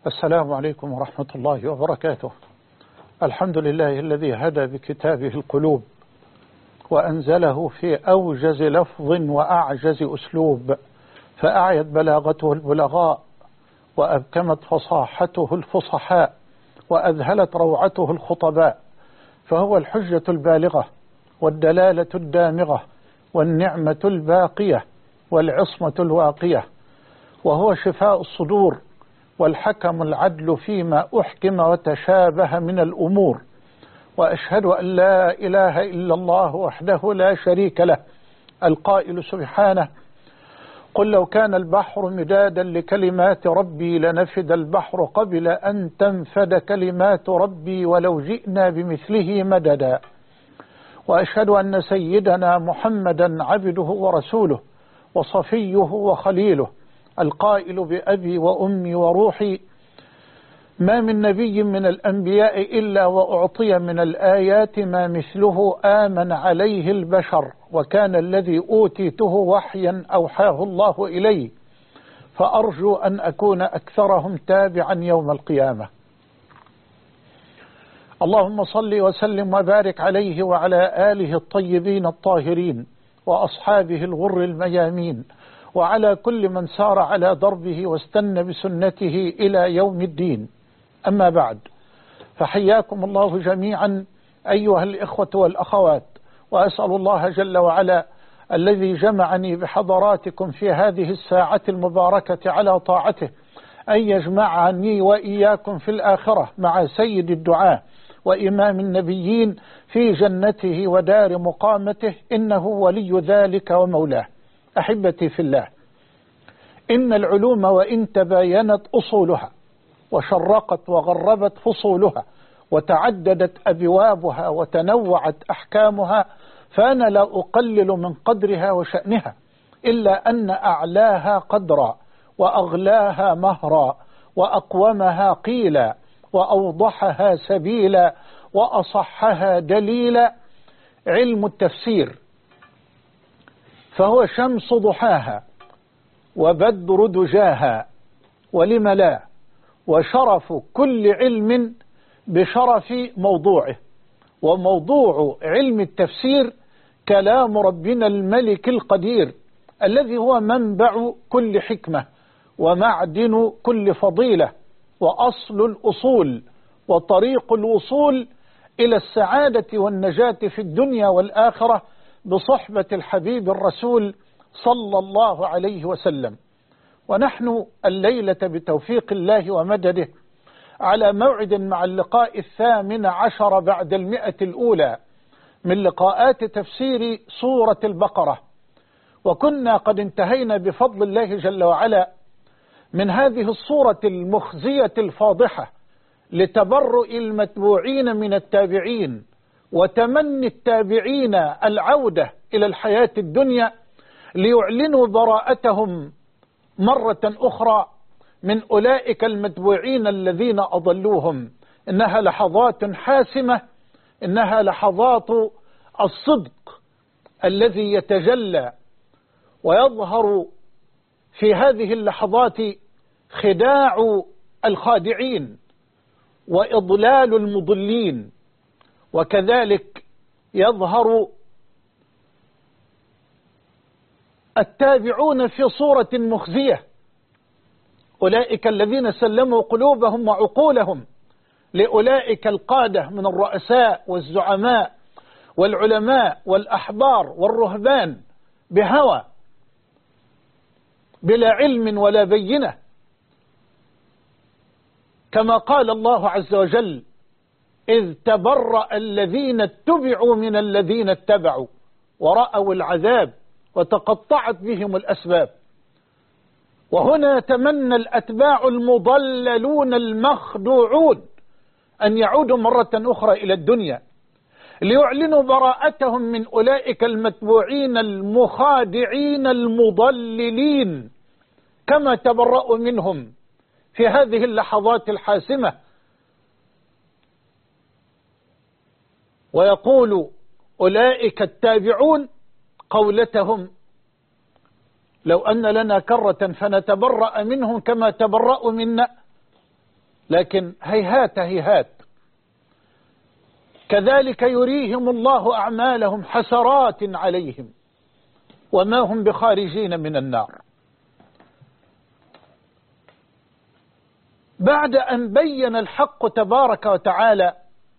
السلام عليكم ورحمة الله وبركاته. الحمد لله الذي هدى بكتابه القلوب وأنزله في أوجز لفظ وأعجز أسلوب، فأعيت بلاغته البلغاء وأبكمت فصاحته الفصحاء وأذهلت روعته الخطباء، فهو الحجة البالغة والدلالة الدامغة والنعمة الباقية والعصمة الواقية، وهو شفاء الصدور والحكم العدل فيما أحكم وتشابه من الأمور. وأشهد أن لا إله إلا الله وحده لا شريك له، القائل سبحانه: قل لو كان البحر مدادا لكلمات ربي لنفد البحر قبل أن تنفد كلمات ربي ولو جئنا بمثله مددا. وأشهد أن سيدنا محمدا عبده ورسوله وصفيه وخليله، القائل بأبي وأمي وروحي: ما من نبي من الأنبياء إلا وأعطي من الآيات ما مثله آمن عليه البشر، وكان الذي أوتيته وحيا أوحاه الله إلي، فأرجو أن أكون أكثرهم تابعا يوم القيامة. اللهم صل وسلم وبارك عليه وعلى آله الطيبين الطاهرين وأصحابه الغر الميامين، وعلى كل من سار على دربه واستنى بسنته إلى يوم الدين. أما بعد، فحياكم الله جميعا أيها الإخوة والأخوات، وأسأل الله جل وعلا الذي جمعني بحضراتكم في هذه الساعة المباركة على طاعته أن يجمعني وإياكم في الآخرة مع سيد الدعاء وإمام النبيين في جنته ودار مقامته، إنه ولي ذلك ومولاه. أحبتي في الله، إن العلوم وإن تباينت أصولها وشرقت وغربت فصولها وتعددت أبوابها وتنوعت أحكامها، فأنا لا أقلل من قدرها وشأنها، إلا أن أعلاها قدرا وأغلاها مهرا وأقومها قيلا وأوضحها سبيلا وأصحها دليلا علم التفسير، فهو شمس ضحاها وبدر دجاها، ولم لا، وشرف كل علم بشرف موضوعه. وموضوع علم التفسير كلام ربنا الملك القدير، الذي هو منبع كل حكمة ومعدن كل فضيلة وأصل الأصول وطريق الوصول إلى السعادة والنجاة في الدنيا والآخرة بصحبة الحبيب الرسول صلى الله عليه وسلم. ونحن الليلة بتوفيق الله ومدده على موعد مع اللقاء 18 بعد 100 الأولى من لقاءات تفسير سورة البقرة، وكنا قد انتهينا بفضل الله جل وعلا من هذه الصورة المخزية الفاضحة لتبرؤ المتبوعين من التابعين وتمني التابعين العودة إلى الحياة الدنيا ليعلنوا براءتهم مرة أخرى من أولئك المتبوعين الذين أضلوهم. إنها لحظات حاسمة، إنها لحظات الصدق الذي يتجلى، ويظهر في هذه اللحظات خداع الخادعين وإضلال المضلين، وكذلك يظهر التابعون في صورة مخزية، أولئك الذين سلموا قلوبهم وعقولهم لأولئك القادة من الرؤساء والزعماء والعلماء والأحبار والرهبان بهوى بلا علم ولا بينة، كما قال الله عز وجل: إذ تبرأ الذين اتبعوا من الذين اتبعوا ورأوا العذاب وتقطعت بهم الأسباب. وهنا يتمنى الأتباع المضللون المخدوعون أن يعودوا مرة أخرى إلى الدنيا ليعلنوا براءتهم من أولئك المتبوعين المخادعين المضللين، كما تبرأوا منهم في هذه اللحظات الحاسمة. ويقول أولئك التابعون قولتهم: لو أن لنا كرة فنتبرأ منهم كما تبرأوا منا. لكن هيهات هيهات. كذلك يريهم الله أعمالهم حسرات عليهم وما هم بخارجين من النار. بعد أن بين الحق تبارك وتعالى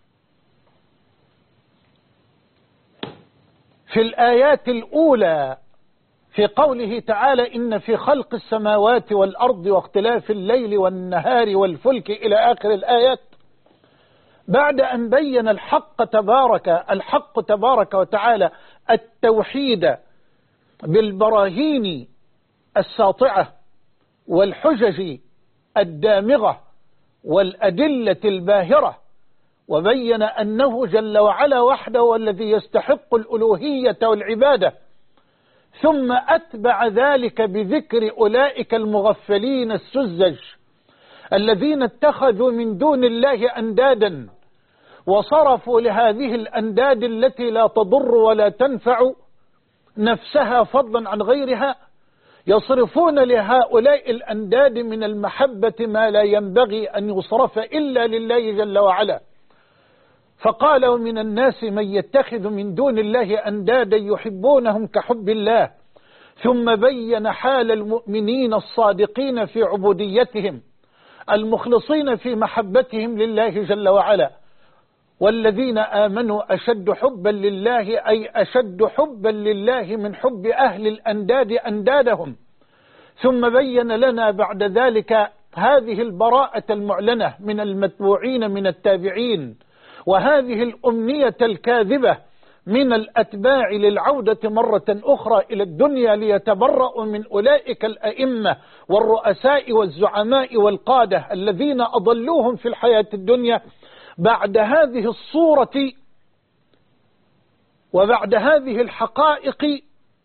في الآيات الأولى في قوله تعالى إن في خلق السماوات والأرض واختلاف الليل والنهار والفلك إلى آخر الآيات، بعد أن بين الحق تبارك وتعالى التوحيد بالبراهين الساطعة والحجج الدامغة والأدلة الباهرة، وبين أنه جل وعلا وحده الذي يستحق الألوهية والعبادة، ثم أتبع ذلك بذكر أولئك المغفلين السذج الذين اتخذوا من دون الله أندادا وصرفوا لهذه الأنداد التي لا تضر ولا تنفع نفسها فضلا عن غيرها، يصرفون لهؤلاء الأنداد من المحبة ما لا ينبغي أن يصرف إلا لله جل وعلا. فقال ومن الناس من يتخذ من دون الله أندادا يحبونهم كحب الله، ثم بين حال المؤمنين الصادقين في عبوديتهم المخلصين في محبتهم لله جل وعلا. والذين آمنوا أشد حبا لله، أي أشد حبا لله من حب أهل الأنداد أندادهم. ثم بين لنا بعد ذلك هذه البراءة المعلنة من المتبوعين من التابعين، وهذه الأمنية الكاذبة من الأتباع للعودة مرة أخرى إلى الدنيا ليتبرأوا من أولئك الأئمة والرؤساء والزعماء والقادة الذين أضلوهم في الحياة الدنيا. بعد هذه الصورة وبعد هذه الحقائق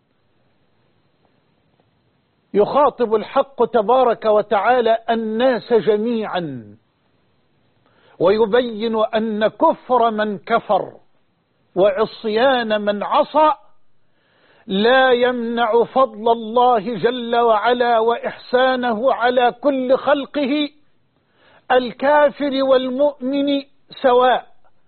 يخاطب الحق تبارك وتعالى الناس جميعا، ويبين أن كفر من كفر وعصيان من عصى لا يمنع فضل الله جل وعلا وإحسانه على كل خلقه الكافر والمؤمن سواء.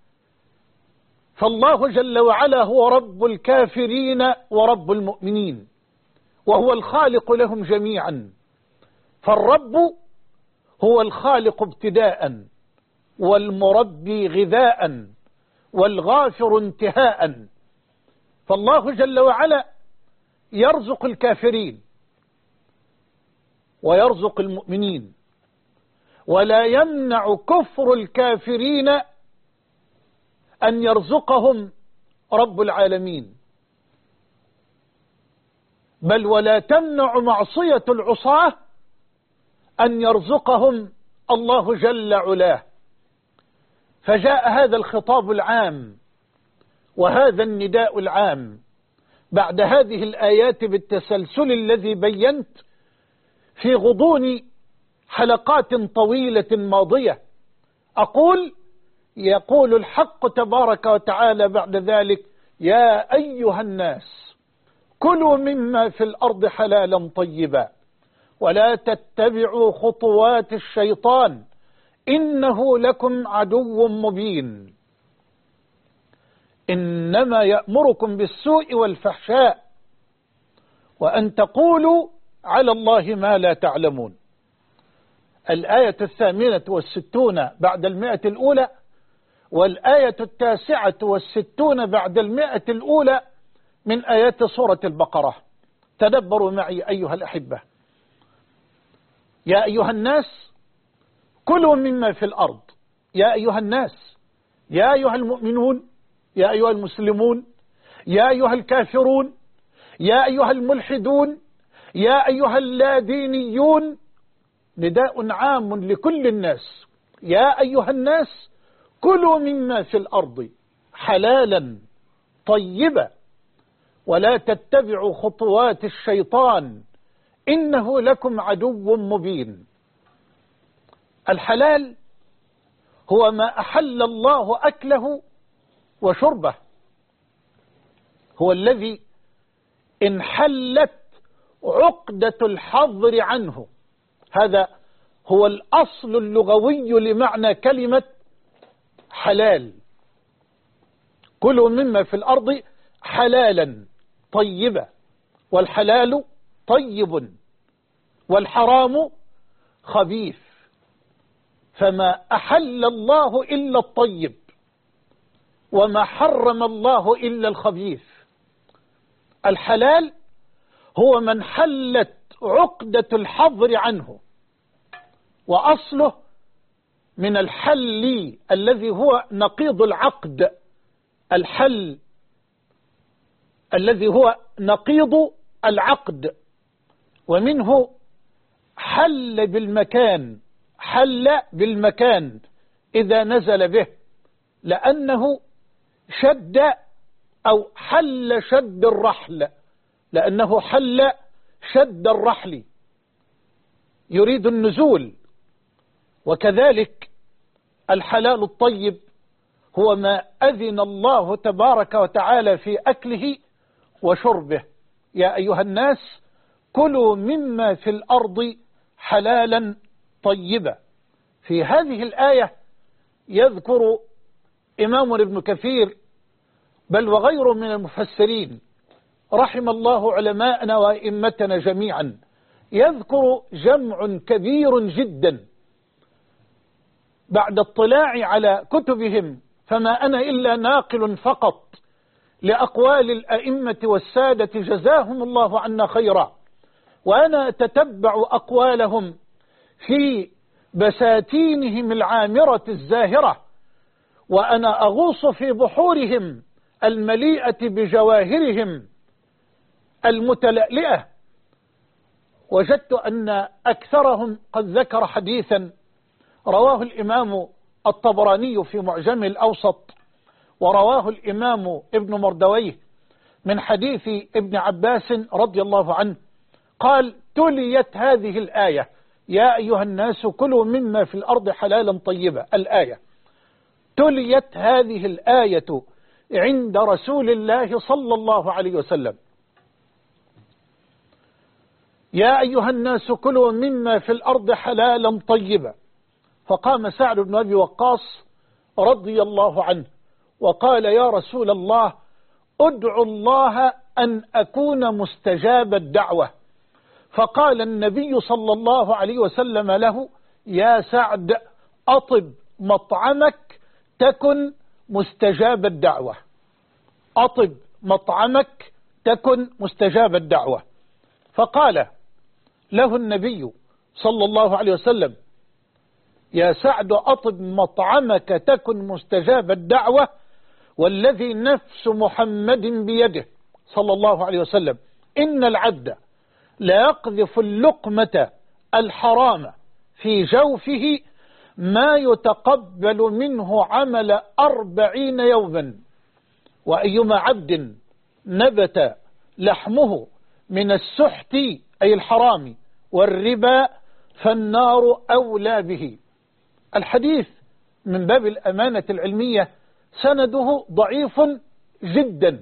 فالله جل وعلا هو رب الكافرين ورب المؤمنين، وهو الخالق لهم جميعا. فالرب هو الخالق ابتداء، والمربي غذاء، والغافر انتهاء. فالله جل وعلا يرزق الكافرين ويرزق المؤمنين، ولا يمنع كفر الكافرين أن يرزقهم رب العالمين، بل ولا تمنع معصية العصاة أن يرزقهم الله جل علاه. فجاء هذا الخطاب العام وهذا النداء العام بعد هذه الآيات بالتسلسل الذي بينت في غضون حلقات طويلة ماضية. يقول الحق تبارك وتعالى بعد ذلك: يا أيها الناس كلوا مما في الأرض حلالا طيبا ولا تتبعوا خطوات الشيطان إنه لكم عدو مبين. إنما يأمركم بالسوء والفحشاء وأن تقولوا على الله ما لا تعلمون. الآية 68 بعد 100 الأولى، والآية 69 بعد 100 الأولى من آيات سورة البقرة. تدبروا معي أيها الأحبة. يا أيها الناس كلوا مما في الأرض. يا أيها الناس، يا أيها المؤمنون، يا أيها المسلمون، يا أيها الكافرون، يا أيها الملحدون، يا أيها اللادينيون. نداء عام لكل الناس. يا أيها الناس كلوا مما في الأرض حلالا طيبا ولا تتبعوا خطوات الشيطان إنه لكم عدو مبين. الحلال هو ما أحل الله أكله وشربه، هو الذي انحلت عقدة الحظر عنه. هذا هو الأصل اللغوي لمعنى كلمة حلال. كلوا مما في الأرض حلالا طيبا، والحلال طيب والحرام خبيث، فما أحل الله إلا الطيب وما حرم الله إلا الخبيث. الحلال هو من حلت عقدة الحظر عنه، وأصله من الحل الذي هو نقيض العقد، الحل الذي هو نقيض العقد، ومنه حل بالمكان، حل بالمكان إذا نزل به، لأنه شد أو حل شد الرحل، لأنه حل شد الرحل يريد النزول. وكذلك الحلال الطيب هو ما أذن الله تبارك وتعالى في أكله وشربه. يا أيها الناس كلوا مما في الأرض حلالا طيبا. في هذه الآية يذكر إمام ابن كثير بل وغيره من المفسرين رحم الله علماءنا وأئمتنا جميعا، يذكر جمع كبير جدا بعد اطلاع على كتبهم، فما أنا إلا ناقل فقط لأقوال الأئمة والسادة جزاهم الله عنا خيرا، وأنا أتتبع أقوالهم في بساتينهم العامرة الزاهرة، وأنا أغوص في بحورهم المليئة بجواهرهم المتلألئة. وجدت أن أكثرهم قد ذكر حديثا رواه الإمام الطبراني في معجم الأوسط، ورواه الإمام ابن مردويه من حديث ابن عباس رضي الله عنه قال: تليت هذه الآية يا أيها الناس كلوا مما في الأرض حلالا طيبا. الآية تليت هذه الآية عند رسول الله صلى الله عليه وسلم: يا أيها الناس كلوا مما في الأرض حلالا طيبا. فقام سعد بن أبي وقاص رضي الله عنه وقال: يا رسول الله ادعو الله أن أكون مستجاب الدعوة. فقال النبي صلى الله عليه وسلم له: يا سعد أطب مطعمك تكن مستجاب الدعوة، أطب مطعمك تكن مستجاب الدعوة. فقال له النبي صلى الله عليه وسلم: يا سعد أطب مطعمك تكن مستجاب الدعوة، والذي نفس محمد بيده صلى الله عليه وسلم إن العبد لا يقذف اللقمة الحرام في جوفه ما يتقبل منه عمل 40 يوما، وأيما عبد نبت لحمه من السحت أي الحرام والربا فالنار أولى به. الحديث من باب الأمانة العلمية سنده ضعيف جدا،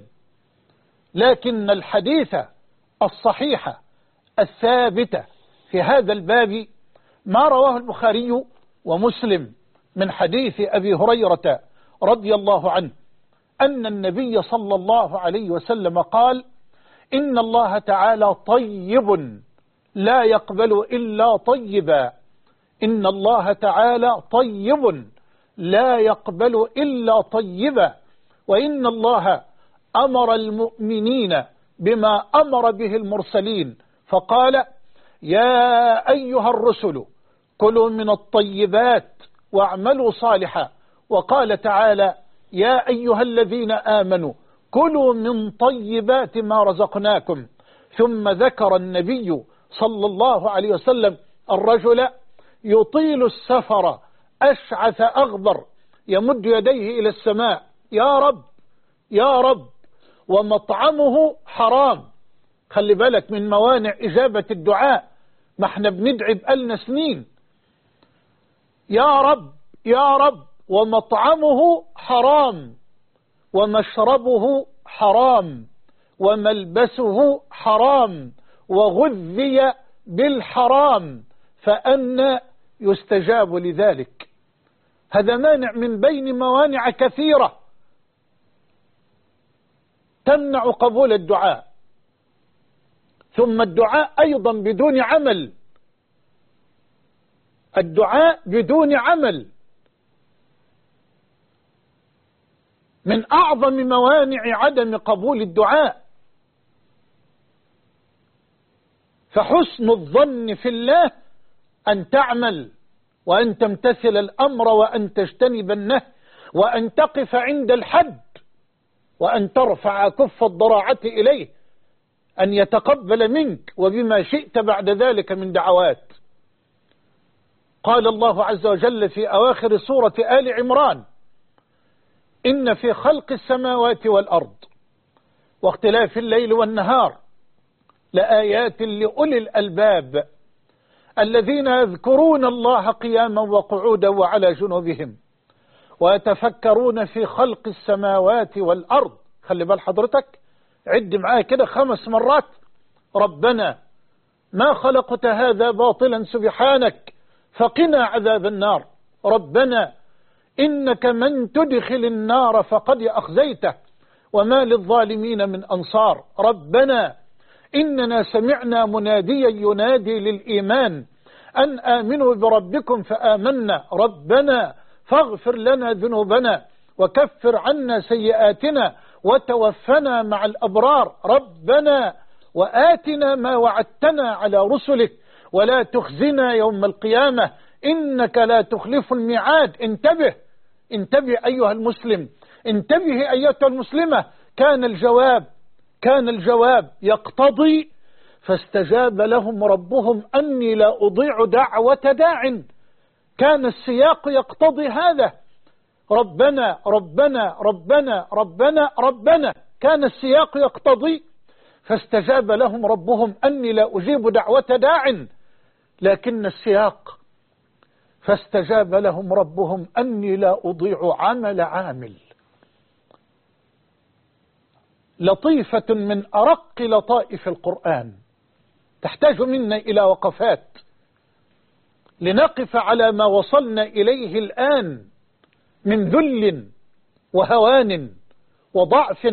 لكن الحديث الصحيح الثابت في هذا الباب ما رواه البخاري ومسلم من حديث أبي هريرة رضي الله عنه أن النبي صلى الله عليه وسلم قال: إن الله تعالى طيب لا يقبل إلا طيبا. إن الله تعالى طيب لا يقبل إلا طيبا. وإن الله أمر المؤمنين بما أمر به المرسلين فقال: يا أيها الرسل كلوا من الطيبات واعملوا صالحا. وقال تعالى: يا أيها الذين آمنوا كلوا من طيبات ما رزقناكم. ثم ذكر النبي صلى الله عليه وسلم الرجل يطيل السفر أشعث أغبر يمد يديه إلى السماء: يا رب يا رب، ومطعمه حرام. خلي بالك من موانع إجابة الدعاء، ما احنا بندعي بقالنا سنين. يا رب يا رب، ومطعمه حرام ومشربه حرام وملبسه حرام وغذي بالحرام، فأنا يستجاب لذلك. هذا مانع من بين موانع كثيرة تمنع قبول الدعاء. ثم الدعاء أيضا بدون عمل، الدعاء بدون عمل من أعظم موانع عدم قبول الدعاء. فحسن الظن في الله أن تعمل وأن تمتثل الأمر وأن تجتنب النهي وأن تقف عند الحد وأن ترفع كف الضراعة إليه أن يتقبل منك وبما شئت بعد ذلك من دعوات. قال الله عز وجل في أواخر سورة آل عمران: إن في خلق السماوات والأرض واختلاف الليل والنهار لآيات لأولي الألباب الذين يذكرون الله قياما وقعودا وعلى جنوبهم ويتفكرون في خلق السماوات والأرض. خلي بال حضرتك، عد معايا كده 5 مرات: ربنا ما خلقت هذا باطلا سبحانك فقنا عذاب النار، ربنا إنك من تدخل النار فقد أخزيته وما للظالمين من أنصار، ربنا إننا سمعنا مناديا ينادي للإيمان أن آمنوا بربكم فآمنا، ربنا فاغفر لنا ذنوبنا وكفر عنا سيئاتنا وتوفنا مع الأبرار، ربنا وآتنا ما وعدتنا على رسلك ولا تخزنا يوم القيامة إنك لا تخلف الميعاد. انتبه انتبه أيها المسلم، انتبه أيتها المسلمة. كان الجواب يقتضي: فاستجاب لهم ربهم أني لا أضيع دعوة داع. كان السياق يقتضي هذا: ربنا ربنا ربنا ربنا ربنا. كان السياق يقتضي فاستجاب لهم ربهم أني لا أجيب دعوة داع، لكن السياق فاستجاب لهم ربهم أني لا أضيع عمل عامل. لطيفة من أرق لطائف القرآن تحتاج منا إلى وقفات لنقف على ما وصلنا إليه الآن من ذل وهوان وضعف.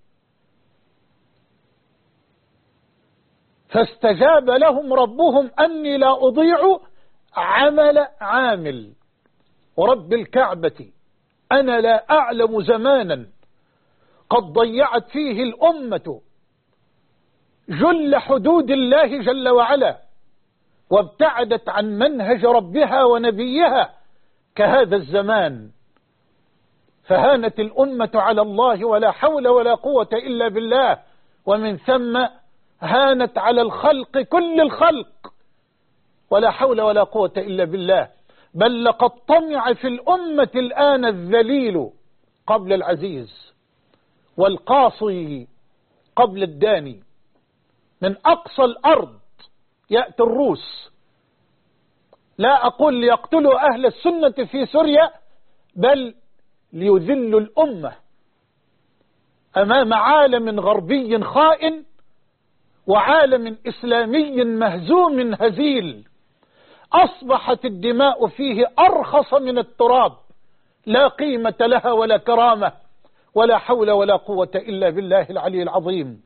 فاستجاب لهم ربهم أني لا أضيع عمل عامل. ورب الكعبة أنا لا أعلم زمانا قد ضيعت فيه الأمة جل حدود الله جل وعلا وابتعدت عن منهج ربها ونبيها كهذا الزمان. فهانت الأمة على الله ولا حول ولا قوة إلا بالله، ومن ثم هانت على الخلق كل الخلق ولا حول ولا قوة إلا بالله. بل لقد طمع في الأمة الآن الذليل قبل العزيز والقاصي قبل الداني. من أقصى الأرض يأتي الروس، لا أقول ليقتلوا أهل السنة في سوريا، بل ليذلوا الأمة أمام عالم غربي خائن وعالم إسلامي مهزوم هزيل. أصبحت الدماء فيه أرخص من التراب، لا قيمة لها ولا كرامة ولا حول ولا قوة إلا بالله العلي العظيم.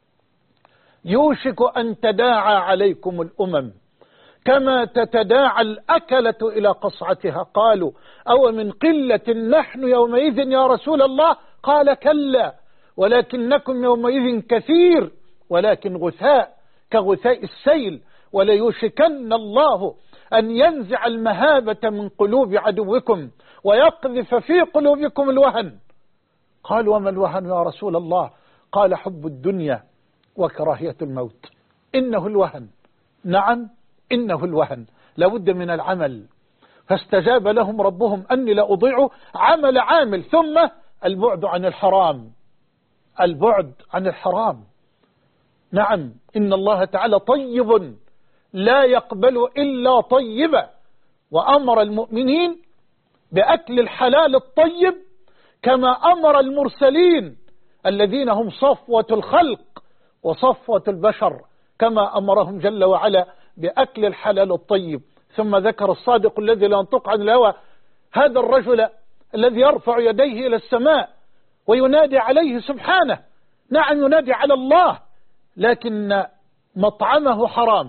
يوشك أن تداعى عليكم الأمم كما تتداعى الأكلة إلى قصعتها. قالوا أو من قلة نحن يومئذ يا رسول الله؟ قال كلا ولكنكم يومئذ كثير ولكن غثاء كغثاء السيل. وليوشكن الله أن ينزع المهابة من قلوب عدوكم ويقذف في قلوبكم الوهن. قال وما الوهن يا رسول الله؟ قال حب الدنيا وكراهية الموت. إنه الوهن، نعم إنه الوهن، لابد من العمل. فاستجاب لهم ربهم أني لا أضيع عمل عامل. ثم البعد عن الحرام، البعد عن الحرام. نعم إن الله تعالى طيب لا يقبل إلا طيبا، وأمر المؤمنين بأكل الحلال الطيب كما أمر المرسلين الذين هم صفوة الخلق وصفوة البشر، كما أمرهم جل وعلا بأكل الحلال الطيب. ثم ذكر الصادق الذي لا ينطق عن الهوى، هذا الرجل الذي يرفع يديه إلى السماء وينادي عليه سبحانه. نعم ينادي على الله، لكن مطعمه حرام،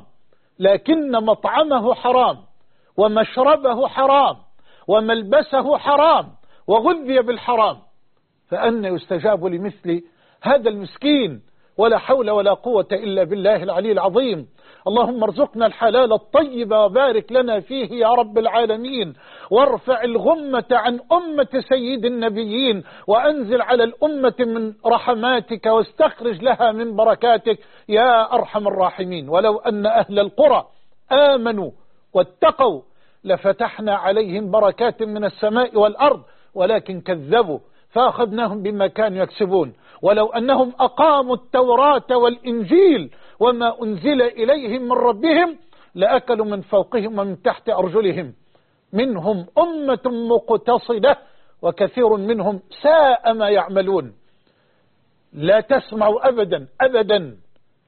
ومشربه حرام، وملبسه حرام، وغذي بالحرام، فأن يستجاب لمثل هذا المسكين؟ ولا حول ولا قوة إلا بالله العلي العظيم. اللهم ارزقنا الحلال الطيب وبارك لنا فيه يا رب العالمين، وارفع الغمة عن أمة سيد النبيين، وأنزل على الأمة من رحماتك، واستخرج لها من بركاتك يا أرحم الراحمين. ولو أن أهل القرى آمنوا واتقوا لفتحنا عليهم بركات من السماء والأرض، ولكن كذبوا فأخذناهم بما كانوا يكسبون. ولو أنهم أقاموا التوراة والإنجيل وما أنزل إليهم من ربهم لأكلوا من فوقهم ومن تحت أرجلهم، منهم أمة مقتصدة وكثير منهم ساء ما يعملون. لا تسمع أبدا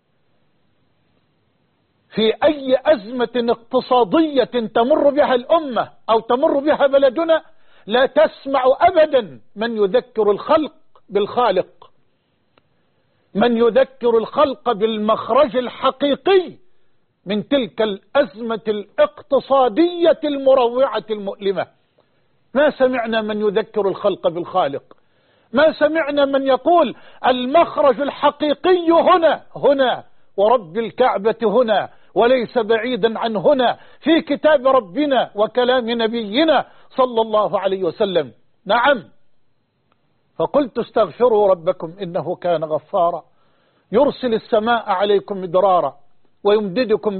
في أي أزمة اقتصادية تمر بها الأمة أو تمر بها بلدنا، لا تسمع أبدا من يذكر الخلق بالخالق، من يذكر الخلق بالمخرج الحقيقي من تلك الأزمة الاقتصادية المروعة المؤلمة. ما سمعنا من يذكر الخلق بالخالق، ما سمعنا من يقول المخرج الحقيقي هنا ورب الكعبة هنا، وليس بعيدا عن هنا في كتاب ربنا وكلام نبينا صلى الله عليه وسلم. نعم، فقلت استغفروا ربكم إنه كان غفارا يرسل السماء عليكم مدرارا ويمددكم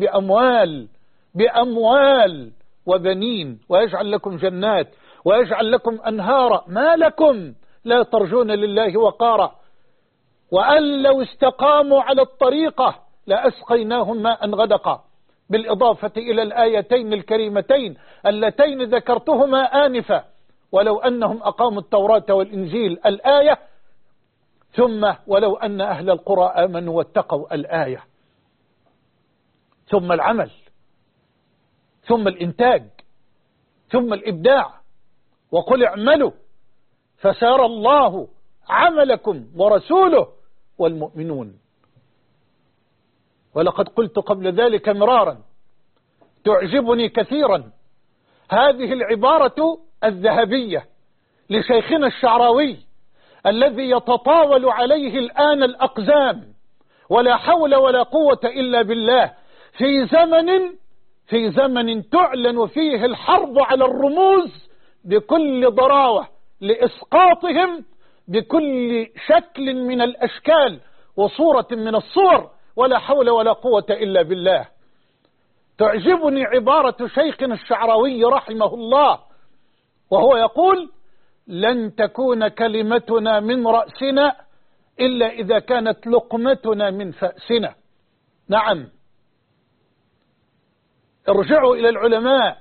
بأموال وبنين، ويجعل لكم جنات ويجعل لكم أنهارا، ما لكم لا ترجون لله وقارا. وأن لو استقاموا على الطريقة لأسقيناهم ماء غدقا، بالإضافة إلى الآيتين الكريمتين اللتين ذكرتهما آنفا، ولو أنهم أقاموا التوراة والإنجيل الآية، ثم ولو أن أهل القرى آمنوا واتقوا الآية، ثم العمل، ثم الإنتاج، ثم الإبداع. وقل اعملوا فسيرى الله عملكم ورسوله والمؤمنون. ولقد قلت قبل ذلك مرارا، تعجبني كثيرا هذه العبارة الذهبية لشيخنا الشعراوي الذي يتطاول عليه الآن الأقزام، ولا حول ولا قوة إلا بالله، في زمن تعلن فيه الحرب على الرموز بكل ضراوة لإسقاطهم بكل شكل من الأشكال وصورة من الصور، ولا حول ولا قوة إلا بالله. تعجبني عبارة شيخنا الشعراوي رحمه الله وهو يقول: لن تكون كلمتنا من رأسنا إلا إذا كانت لقمتنا من فأسنا. نعم، ارجعوا إلى العلماء،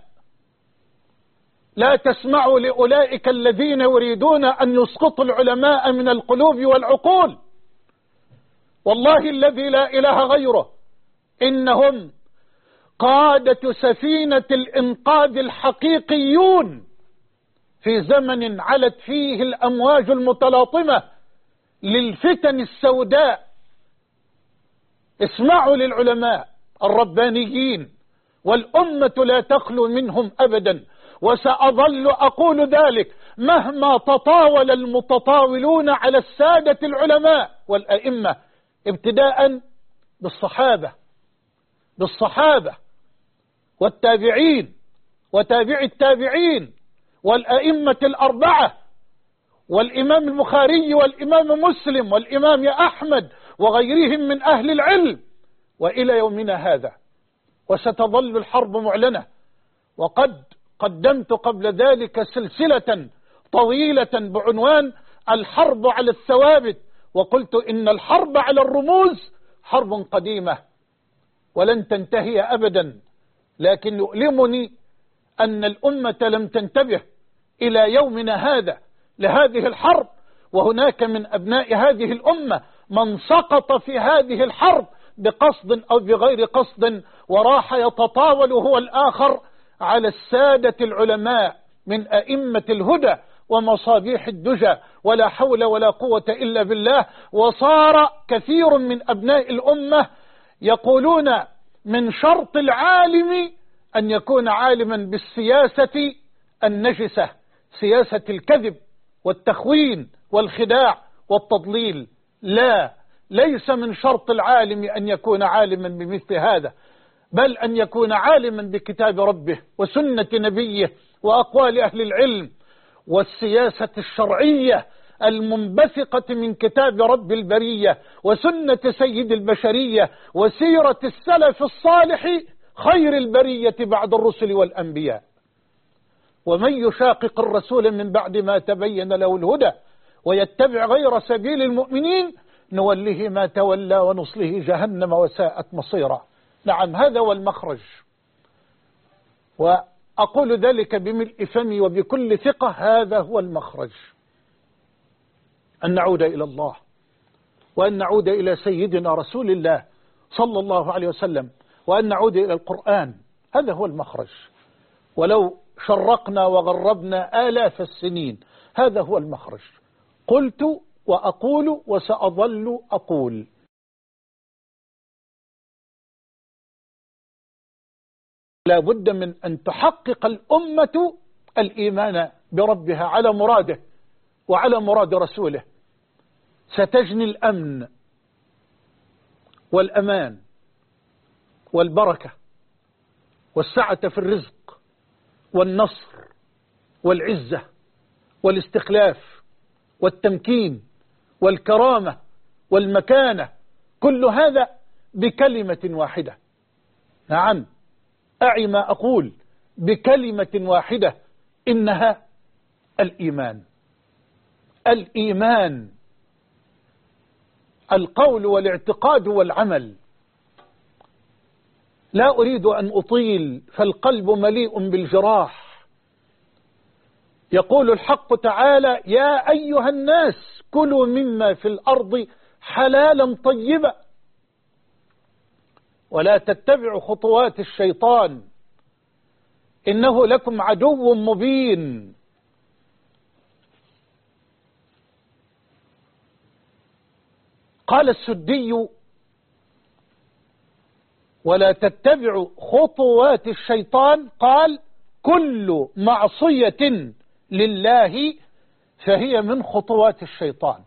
لا تسمعوا لأولئك الذين يريدون أن يسقطوا العلماء من القلوب والعقول. والله الذي لا إله غيره إنهم قادة سفينة الإنقاذ الحقيقيون في زمن علت فيه الأمواج المتلاطمة للفتن السوداء. اسمعوا للعلماء الربانيين، والأمة لا تخلو منهم أبدا، وسأظل أقول ذلك مهما تطاول المتطاولون على السادة العلماء والأئمة، ابتداء بالصحابة والتابعين وتابع التابعين والأئمة الأربعة، والإمام البخاري والإمام مسلم والإمام أحمد وغيرهم من أهل العلم، وإلى يومنا هذا. وستظل الحرب معلنة، وقد قدمت قبل ذلك سلسلة طويلة بعنوان الحرب على الثوابت، وقلت إن الحرب على الرموز حرب قديمة ولن تنتهي أبدا، لكن يؤلمني أن الأمة لم تنتبه إلى يومنا هذا لهذه الحرب، وهناك من أبناء هذه الأمة من سقط في هذه الحرب بقصد أو بغير قصد، وراح يتطاول هو الآخر على السادة العلماء من أئمة الهدى ومصابيح الدجى، ولا حول ولا قوة إلا بالله. وصار كثير من أبناء الأمة يقولون من شرط العالم أن يكون عالما بالسياسة النجسة، سياسة الكذب والتخوين والخداع والتضليل. لا، ليس من شرط العالم أن يكون عالما بمثل هذا، بل أن يكون عالما بكتاب ربه وسنة نبيه وأقوال أهل العلم والسياسة الشرعية المنبثقة من كتاب رب البرية وسنة سيد البشرية وسيرة السلف الصالح خير البرية بعد الرسل والأنبياء. ومن يشاقق الرسول من بعد ما تبين له الهدى ويتبع غير سبيل المؤمنين نوله ما تولى ونصله جهنم وساءت مصيرا. نعم، هذا هو المخرج، وأقول ذلك بملء فمي وبكل ثقة، هذا هو المخرج. أن نعود إلى الله، وأن نعود إلى سيدنا رسول الله صلى الله عليه وسلم، وأن نعود إلى القرآن. هذا هو المخرج، ولو شرقنا وغربنا آلاف السنين هذا هو المخرج. قلت وأقول وسأظل أقول. لا بد من أن تحقق الأمة الإيمان بربها على مراده وعلى مراد رسوله، ستجني الأمن والأمان والبركة والسعة في الرزق والنصر والعزة والاستخلاف والتمكين والكرامة والمكانة، كل هذا بكلمة واحدة. نعم، أعي ما أقول، بكلمة واحدة، إنها الإيمان. الإيمان القول والاعتقاد والعمل. لا أريد أن أطيل فالقلب مليء بالجراح. يقول الحق تعالى: يا أيها الناس كلوا مما في الأرض حلالا طيبا ولا تتبعوا خطوات الشيطان إنه لكم عدو مبين. قال السدي: ولا تتبعوا خطوات الشيطان، قال: كل معصية لله فهي من خطوات الشيطان.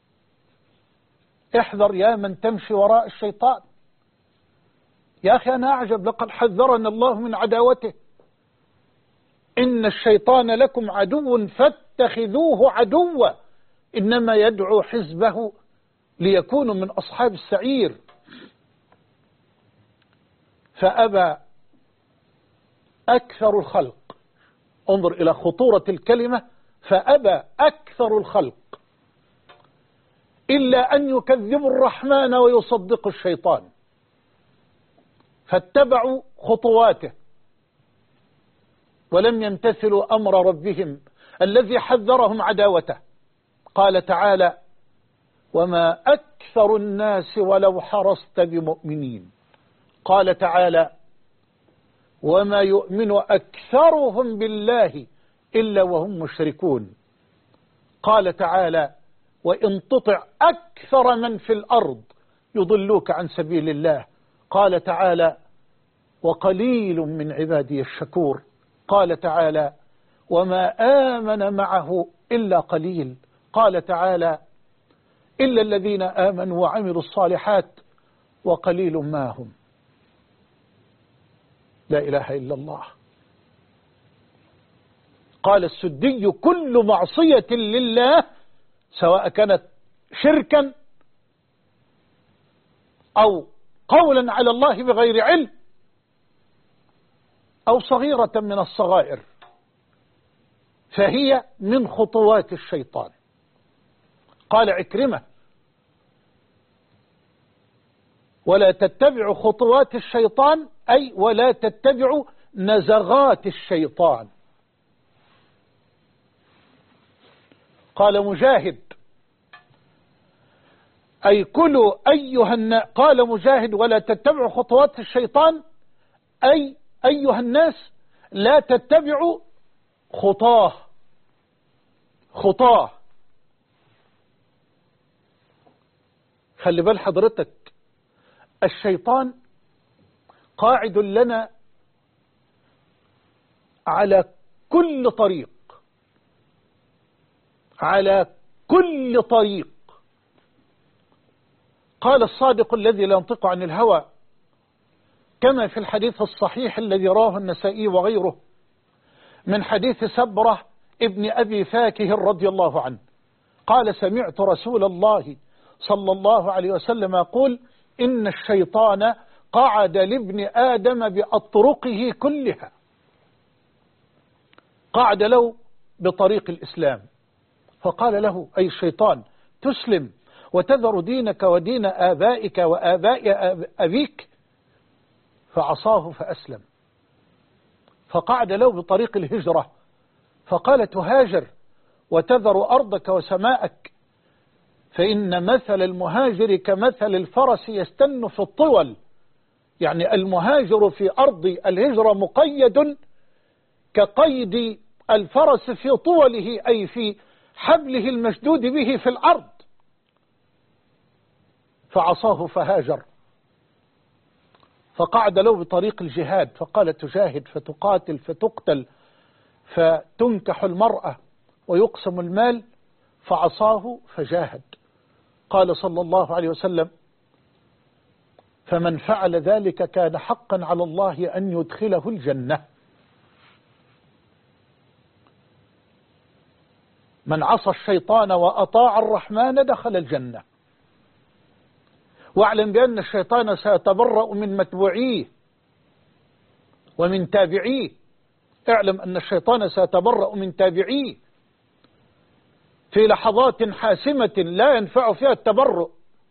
احذر يا من تمشي وراء الشيطان. يا أخي أنا أعجب، لقد حذرنا الله من عداوته. إن الشيطان لكم عدو فاتخذوه عدوا إنما يدعو حزبه ليكونوا من أصحاب السعير. فأبى أكثر الخلق، انظر إلى خطورة الكلمة، فأبى أكثر الخلق إلا أن يكذبوا الرحمن ويصدقوا الشيطان، فاتبعوا خطواته ولم يمتثلوا أمر ربهم الذي حذرهم عداوته. قال تعالى: وما أكثر الناس ولو حرصت بمؤمنين. قال تعالى: وما يؤمن أكثرهم بالله إلا وهم مشركون. قال تعالى: وإن تطع أكثر من في الأرض يضلوك عن سبيل الله. قال تعالى: وقليل من عبادي الشكور. قال تعالى: وما آمن معه إلا قليل. قال تعالى: إلا الذين آمنوا وعملوا الصالحات وقليل ما هم. لا إله إلا الله. قال السدي: كل معصية لله سواء كانت شركا أو قولا على الله بغير علم أو صغيرة من الصغائر فهي من خطوات الشيطان. قال عكرمة: ولا تتبعوا خطوات الشيطان، أي ولا تتبعوا نزغات الشيطان. قال مجاهد: أي كلوا قال مجاهد: ولا تتبعوا خطوات الشيطان، أي أيها الناس لا تتبعوا خطاه. خلي بال حضرتك، الشيطان قاعد لنا على كل طريق، على كل طريق. قال الصادق الذي لا ينطق عن الهوى كما في الحديث الصحيح الذي رواه النسائي وغيره من حديث سبرة ابن أبي فاكه رضي الله عنه قال: سمعت رسول الله صلى الله عليه وسلم يقول: إن الشيطان قعد لابن آدم بأطرقه كلها. قعد له بطريق الإسلام، فقال له أي الشيطان: تسلم وتذر دينك ودين آبائك وآباء أبيك؟ فعصاه فأسلم. فقعد له بطريق الهجرة، فقال: تهاجر وتذر أرضك وسماءك، فإن مثل المهاجر كمثل الفرس يستن في الطول. يعني المهاجر في أرض الهجرة مقيد كقيد الفرس في طوله، أي في حبله المشدود به في الأرض. فعصاه فهاجر. فقعد له بطريق الجهاد، فقال: تجاهد فتقاتل فتقتل فتنكح المرأة ويقسم المال، فعصاه فجاهد. قال صلى الله عليه وسلم: فمن فعل ذلك كان حقا على الله أن يدخله الجنة. من عصى الشيطان وأطاع الرحمن دخل الجنة. واعلم بأن الشيطان سيتبرأ من متبوعيه ومن تابعيه. اعلم أن الشيطان سيتبرأ من تابعيه في لحظات حاسمة لا ينفع فيها التبرؤ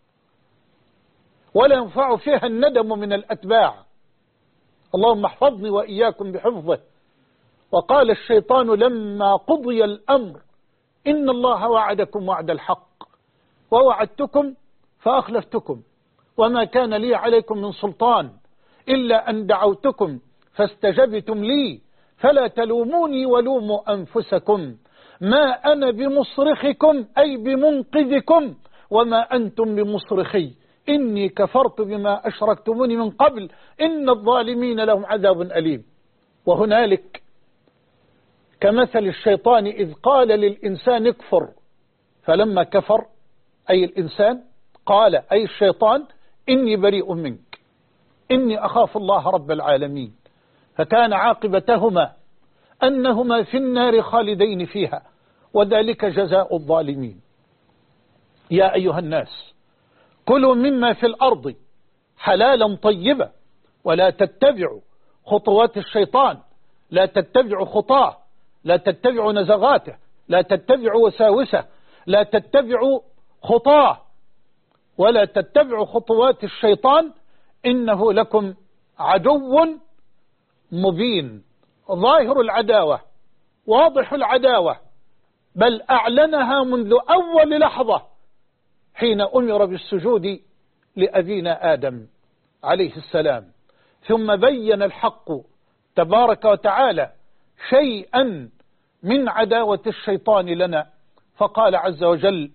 ولا ينفع فيها الندم من الأتباع. اللهم احفظني وإياكم بحفظه. وقال الشيطان لما قضي الأمر: إن الله وعدكم وعد الحق ووعدتكم فأخلفتكم وما كان لي عليكم من سلطان إلا أن دعوتكم فاستجبتم لي فلا تلوموني ولوموا أنفسكم ما أنا بمصرخكم أي بمنقذكم وما أنتم بمصرخي إني كفرت بما أشركتموني من قبل إن الظالمين لهم عذاب أليم. وهنالك كمثل الشيطان إذ قال للإنسان اكفر، فلما كفر أي الإنسان قال أي الشيطان: إني بريء منك إني أخاف الله رب العالمين. فكان عاقبتهما أنهما في النار خالدين فيها وذلك جزاء الظالمين. يا أيها الناس كلوا مما في الأرض حلالا طيبا ولا تتبعوا خطوات الشيطان، لا تتبعوا خطاه، لا تتبعوا نزغاته، لا تتبعوا وساوسه، لا تتبعوا خطاه ولا تتبعوا خطوات الشيطان إنه لكم عدو مبين ظاهر العداوة واضح العداوة، بل أعلنها منذ أول لحظة حين أمر بالسجود لأبينا آدم عليه السلام. ثم بين الحق تبارك وتعالى شيئا من عداوة الشيطان لنا، فقال عز وجل: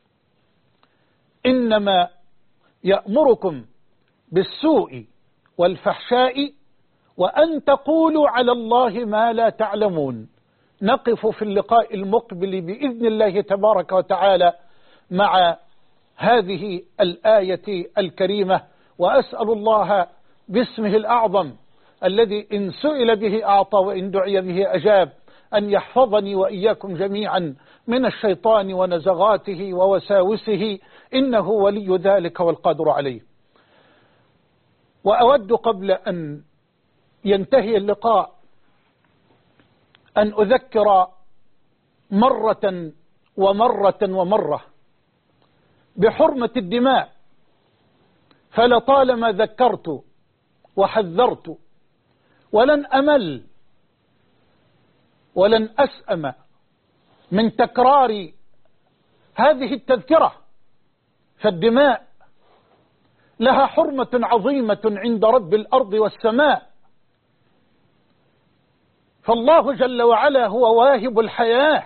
إنما يأمركم بالسوء والفحشاء وأن تقولوا على الله ما لا تعلمون. نقف في اللقاء المقبل بإذن الله تبارك وتعالى مع هذه الآية الكريمة، وأسأل الله باسمه الأعظم الذي إن سئل به أعطى وإن دعي به أجاب أن يحفظني وإياكم جميعا من الشيطان ونزغاته ووساوسه إنه ولي ذلك والقادر عليه. وأود قبل أن ينتهي اللقاء أن أذكر مرة ومرة بحرمة الدماء، فلطالما ذكرت وحذرت ولن أمل ولن أسأم من تكرار هذه التذكرة. فالدماء لها حرمة عظيمة عند رب الأرض والسماء، فالله جل وعلا هو واهب الحياة،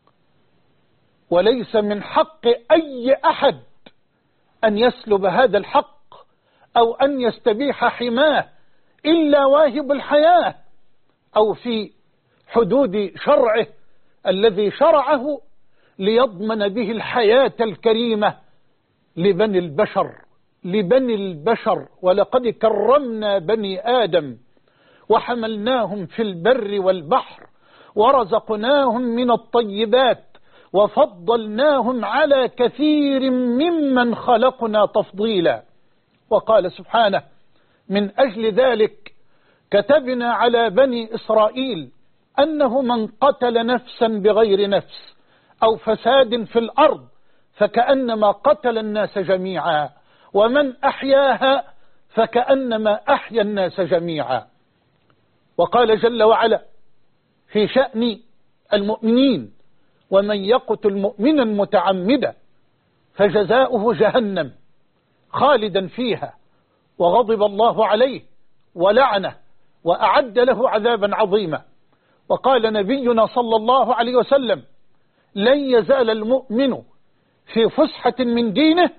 وليس من حق أي أحد أن يسلب هذا الحق أو أن يستبيح حماه إلا واهب الحياة، أو في حدود شرعه الذي شرعه ليضمن به الحياة الكريمة لبني البشر. ولقد كرمنا بني آدم وحملناهم في البر والبحر ورزقناهم من الطيبات وفضلناهم على كثير ممن خلقنا تفضيلا. وقال سبحانه: من أجل ذلك كتبنا على بني إسرائيل أنه من قتل نفسا بغير نفس أو فساد في الأرض فكأنما قتل الناس جميعا، ومن أحياها فكأنما أحيا الناس جميعا. وقال جل وعلا في شأن المؤمنين: ومن يقتل مؤمنا متعمدا فجزاؤه جهنم خالدا فيها وغضب الله عليه ولعنه وأعد له عذابا عظيما. وقال نبينا صلى الله عليه وسلم: لن يزال المؤمن في فسحة من دينه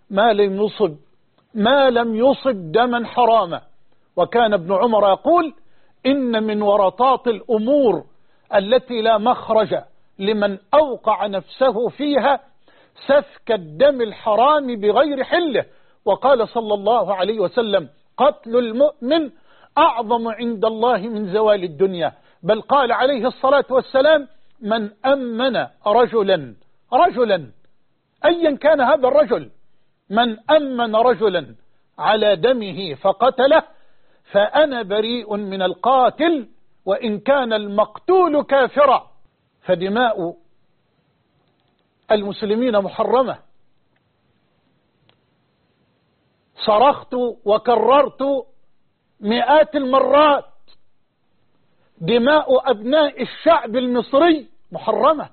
ما لم يصب دما حراما. وكان ابن عمر يقول: إن من ورطات الأمور التي لا مخرج لمن أوقع نفسه فيها سفك الدم الحرام بغير حله. وقال صلى الله عليه وسلم: قتل المؤمن أعظم عند الله من زوال الدنيا. بل قال عليه الصلاة والسلام: من أمن رجلا أيا كان هذا الرجل، من أمن رجلا على دمه فقتله فأنا بريء من القاتل وإن كان المقتول كافرا. فدماء المسلمين محرمة. صرخت وكررت مئات المرات: دماء أبناء الشعب المصري محرمة.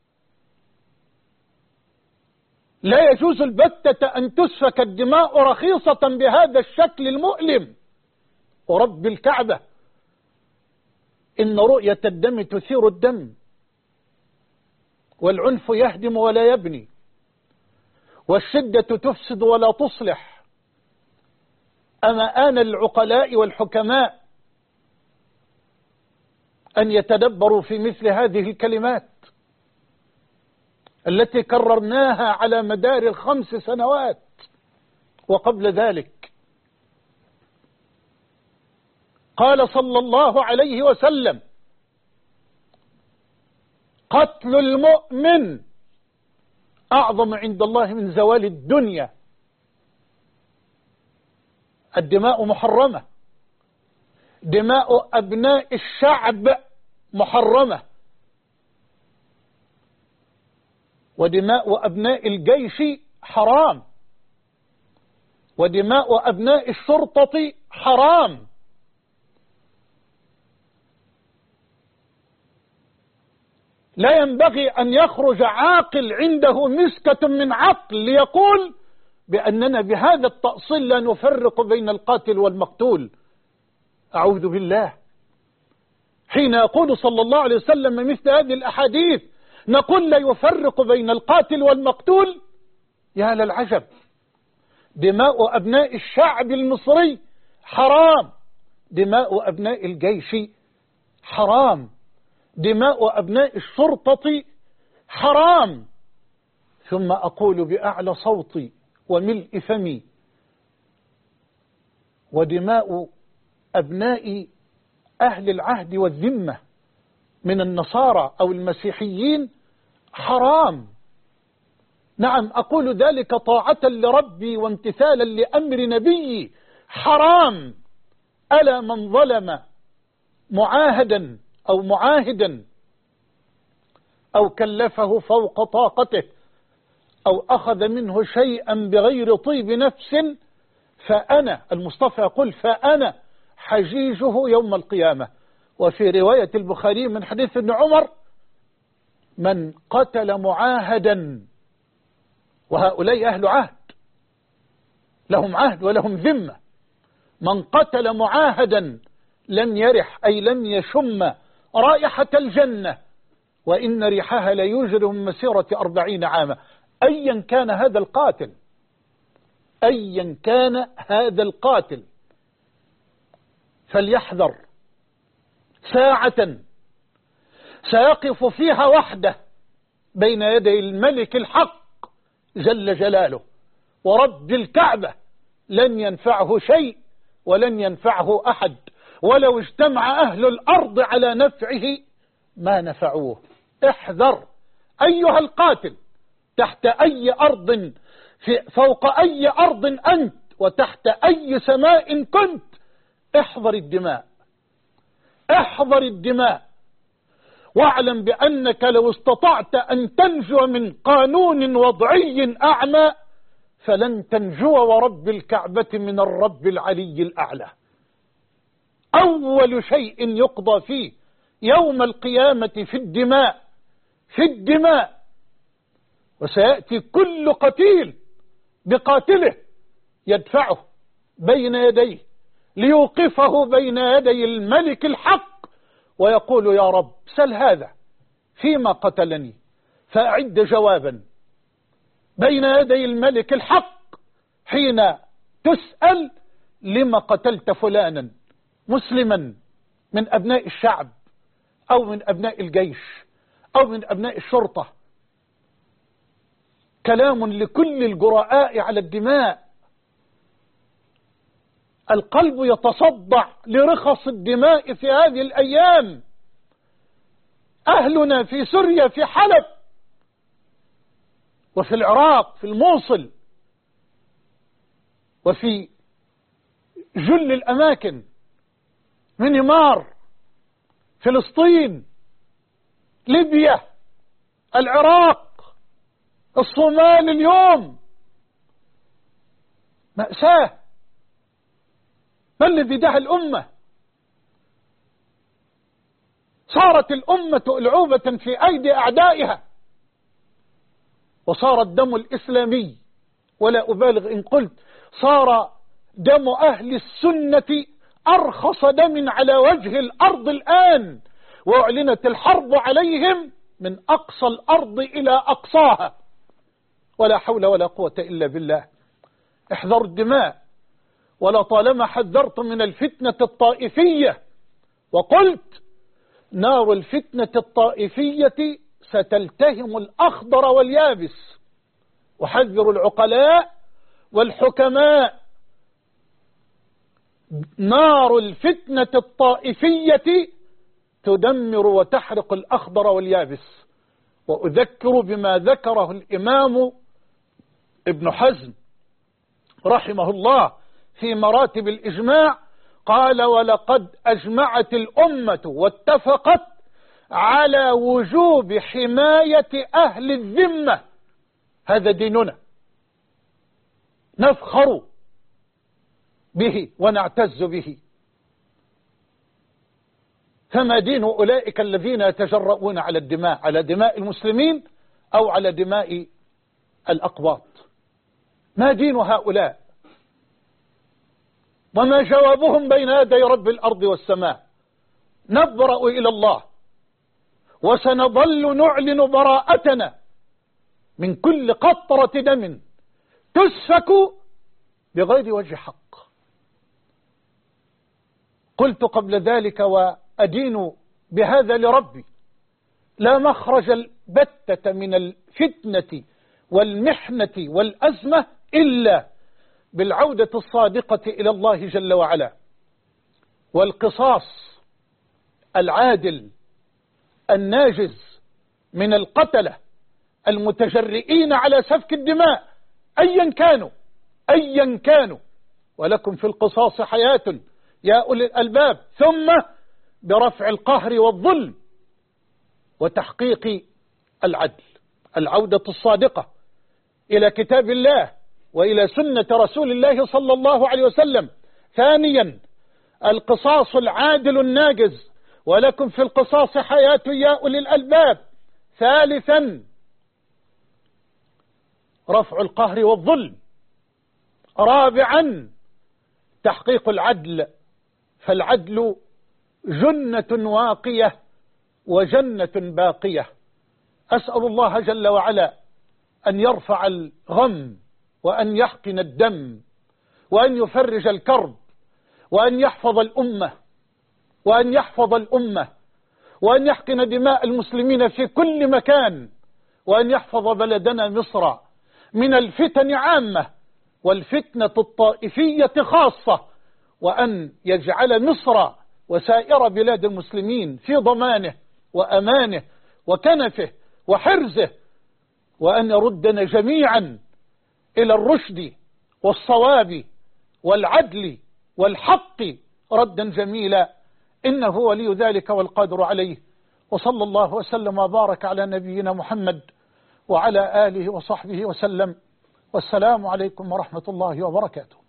لا يجوز البتة أن تسفك الدماء رخيصة بهذا الشكل المؤلم. ورب الكعبة إن رؤية الدم تثير الدم، والعنف يهدم ولا يبني، والشدة تفسد ولا تصلح. أما آن العقلاء والحكماء أن يتدبروا في مثل هذه الكلمات التي كررناها على مدار 5 سنوات وقبل ذلك. قال صلى الله عليه وسلم: قتل المؤمن أعظم عند الله من زوال الدنيا. الدماء محرمة، دماء أبناء الشعب محرمة، ودماء أبناء الجيش حرام، ودماء أبناء الشرطة حرام. لا ينبغي أن يخرج عاقل عنده مسكة من عقل ليقول بأننا بهذا التأصيل لا نفرق بين القاتل والمقتول. أعوذ بالله. حين يقول صلى الله عليه وسلم مثل هذه الأحاديث نقول لا يفرق بين القاتل والمقتول؟ يا للعجب. دماء أبناء الشعب المصري حرام، دماء أبناء الجيش حرام، دماء أبناء الشرطة حرام. ثم أقول بأعلى صوتي وملء فمي: ودماء أبناء أهل العهد والذمة من النصارى أو المسيحيين حرام. نعم، أقول ذلك طاعة لربي وامتثالا لأمر نبيي. حرام. ألا من ظلم معاهدا أو معاهدا أو كلفه فوق طاقته أو أخذ منه شيئا بغير طيب نفس فأنا، المصطفى يقول: فأنا حجيجه يوم القيامة. وفي رواية البخاري من حديث ابن عمر: من قتل معاهدا، وهؤلاء أهل عهد لهم عهد ولهم ذمة، من قتل معاهدا لم يرح أي لم يشم رائحة الجنة، وإن ريحها لا يوجد من مسيرة 40 عاما. أيا كان هذا القاتل، أيا كان هذا القاتل، فليحذر ساعة سيقف فيها وحده بين يدي الملك الحق جل جلاله ورب الكعبة، لن ينفعه شيء ولن ينفعه أحد، ولو اجتمع أهل الأرض على نفعه ما نفعوه. احذر أيها القاتل، تحت أي أرض، فوق أي أرض أنت، وتحت أي سماء كنت، احذر الدماء، احذر الدماء، واعلم بأنك لو استطعت أن تنجو من قانون وضعي أعمى فلن تنجو ورب الكعبة من الرب العلي الأعلى. أول شيء يقضى فيه يوم القيامة في الدماء، في الدماء، وسيأتي كل قتيل بقاتله يدفعه بين يديه ليوقفه بين يدي الملك الحق ويقول يا رب سل هذا فيما قتلني فأعد جوابا بين يدي الملك الحق حين تسأل لما قتلت فلانا مسلما من أبناء الشعب أو من أبناء الجيش أو من أبناء الشرطة. كلام لكل الجراء على الدماء. القلب يتصدع لرخص الدماء في هذه الأيام. أهلنا في سوريا، في حلب، وفي العراق، في الموصل، وفي جل الأماكن، ميانمار، فلسطين، ليبيا، العراق، الصومال اليوم، مأساة. ما الذي دعا الأمة؟ صارت الأمة ألعوبة في أيدي أعدائها، وصار الدم الإسلامي، ولا أبالغ إن قلت صار دم أهل السنة أرخص دم على وجه الأرض الآن، وأعلنت الحرب عليهم من أقصى الأرض إلى أقصاها، ولا حول ولا قوة إلا بالله. احذروا الدماء. ولطالما حذرت من الفتنة الطائفية وقلت نار الفتنة الطائفية ستلتهم الأخضر واليابس، وحذر العقلاء والحكماء. نار الفتنة الطائفية تدمر وتحرق الأخضر واليابس. وأذكر بما ذكره الإمام ابن حزم رحمه الله في مراتب الإجماع، قال ولقد أجمعت الأمة واتفقت على وجوب حماية أهل الذمة. هذا ديننا نفخر به ونعتز به، فما دين أولئك الذين يتجرؤون على الدماء، على دماء المسلمين أو على دماء الأقباط؟ ما دين هؤلاء؟ وما جوابهم بين يدي رب الأرض والسماء؟ نبرأ إلى الله، وسنظل نعلن براءتنا من كل قطرة دم تسفك بغير وجه حق. قلت قبل ذلك وأدين بهذا لربي: لا مخرج البتة من الفتنة والمحنة والأزمة إلا بالعودة الصادقة إلى الله جل وعلا، والقصاص العادل الناجز من القتلة المتجرئين على سفك الدماء أيا كانوا. ولكم في القصاص حياة يا أولي الألباب. ثم برفع القهر والظلم وتحقيق العدل، العودة الصادقة إلى كتاب الله وإلى سنة رسول الله صلى الله عليه وسلم. ثانيا القصاص العادل الناجز، ولكم في القصاص حياة يا أولي الألباب. ثالثا رفع القهر والظلم. رابعا تحقيق العدل، فالعدل جنة واقية وجنة باقية. أسأل الله جل وعلا أن يرفع الغم وأن يحقن الدم وأن يفرج الكرب وأن يحفظ الأمة وأن يحقن دماء المسلمين في كل مكان، وأن يحفظ بلدنا مصر من الفتن عامة والفتنة الطائفية خاصة، وأن يجعل مصر وسائر بلاد المسلمين في ضمانه وأمانه وكنفه وحرزه، وأن يردنا جميعا إلى الرشد والصواب والعدل والحق ردا جميلا، إنه ولي ذلك والقادر عليه. وصلى الله وسلم وبارك على نبينا محمد وعلى آله وصحبه وسلم، والسلام عليكم ورحمة الله وبركاته.